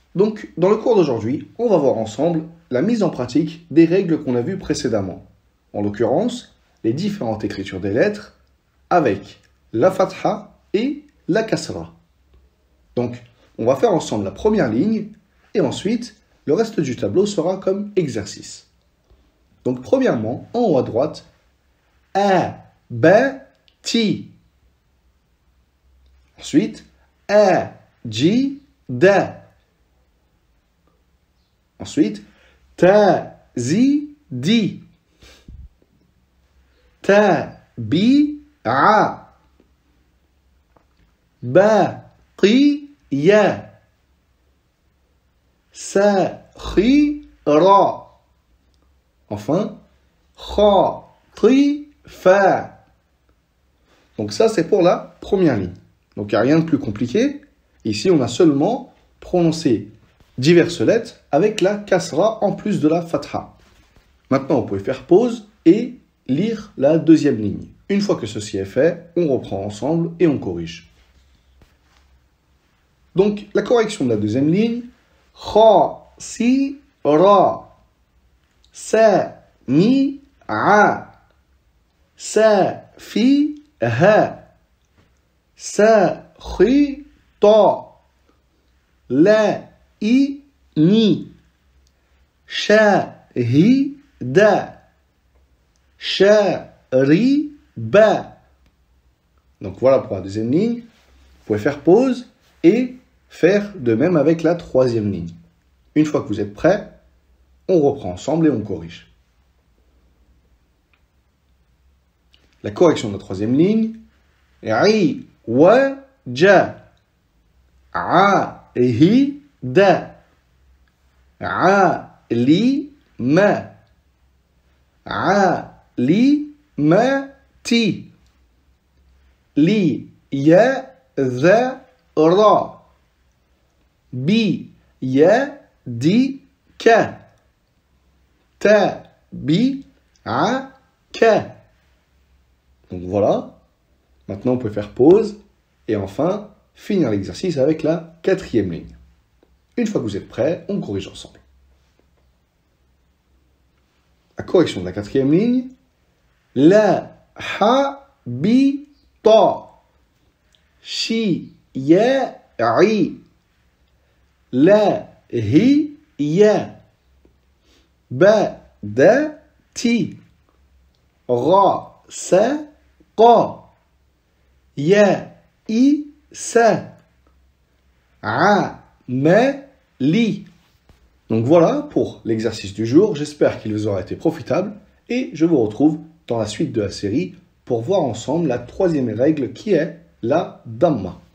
Donc, dans le cours d'aujourd'hui, on va voir ensemble la mise en pratique des règles qu'on a vues précédemment. En l'occurrence, les différentes écritures des lettres avec la fatha et la kasra. Donc, on va faire ensemble la première ligne et ensuite, le reste du tableau sera comme exercice. Donc, premièrement, en haut à droite, a, b, ti. Ensuite, a, j, da. Ensuite, ta, zi, di. Ta, bi, a. Ba, qi, ya. Sa, khi, ra. Enfin, kha, tri, fa. Donc ça, c'est pour la première ligne. Donc il n'y a rien de plus compliqué. Ici, on a seulement prononcé diverses lettres avec la kasra en plus de la fatha. Maintenant, vous pouvez faire pause et lire la deuxième ligne. Une fois que ceci est fait, on reprend ensemble et on corrige. Donc, la correction de la deuxième ligne. Kha, si, ra. Sa, mi, a. Sa, fi, ha. Sa, khi, ta. La, i, ni. Sha, hi, da. Sha, ri, ba. Donc voilà pour la deuxième ligne. Vous pouvez faire pause et faire de même avec la troisième ligne. Une fois que vous êtes prêts, on reprend ensemble et on corrige. La correction de la troisième ligne. Ri, wa, ja. A, hi, da. A, li, ma. A, li, ma, ti. Li, ya, za, ra. Bi, ya, di, ka. Ta, bi, a, ka. Donc voilà. Maintenant, on peut faire pause et enfin finir l'exercice avec la quatrième ligne. Une fois que vous êtes prêts, on corrige ensemble. La correction de la quatrième ligne. La, ha, bi, ta. Shi, ya, ri. La, hi, ya. Ba, da, ti. Ra, sa, qa. Ya, i, sa. A, ma, li. Donc voilà pour l'exercice du jour. J'espère qu'il vous aura été profitable et je vous retrouve dans la suite de la série pour voir ensemble la troisième règle qui est la damma.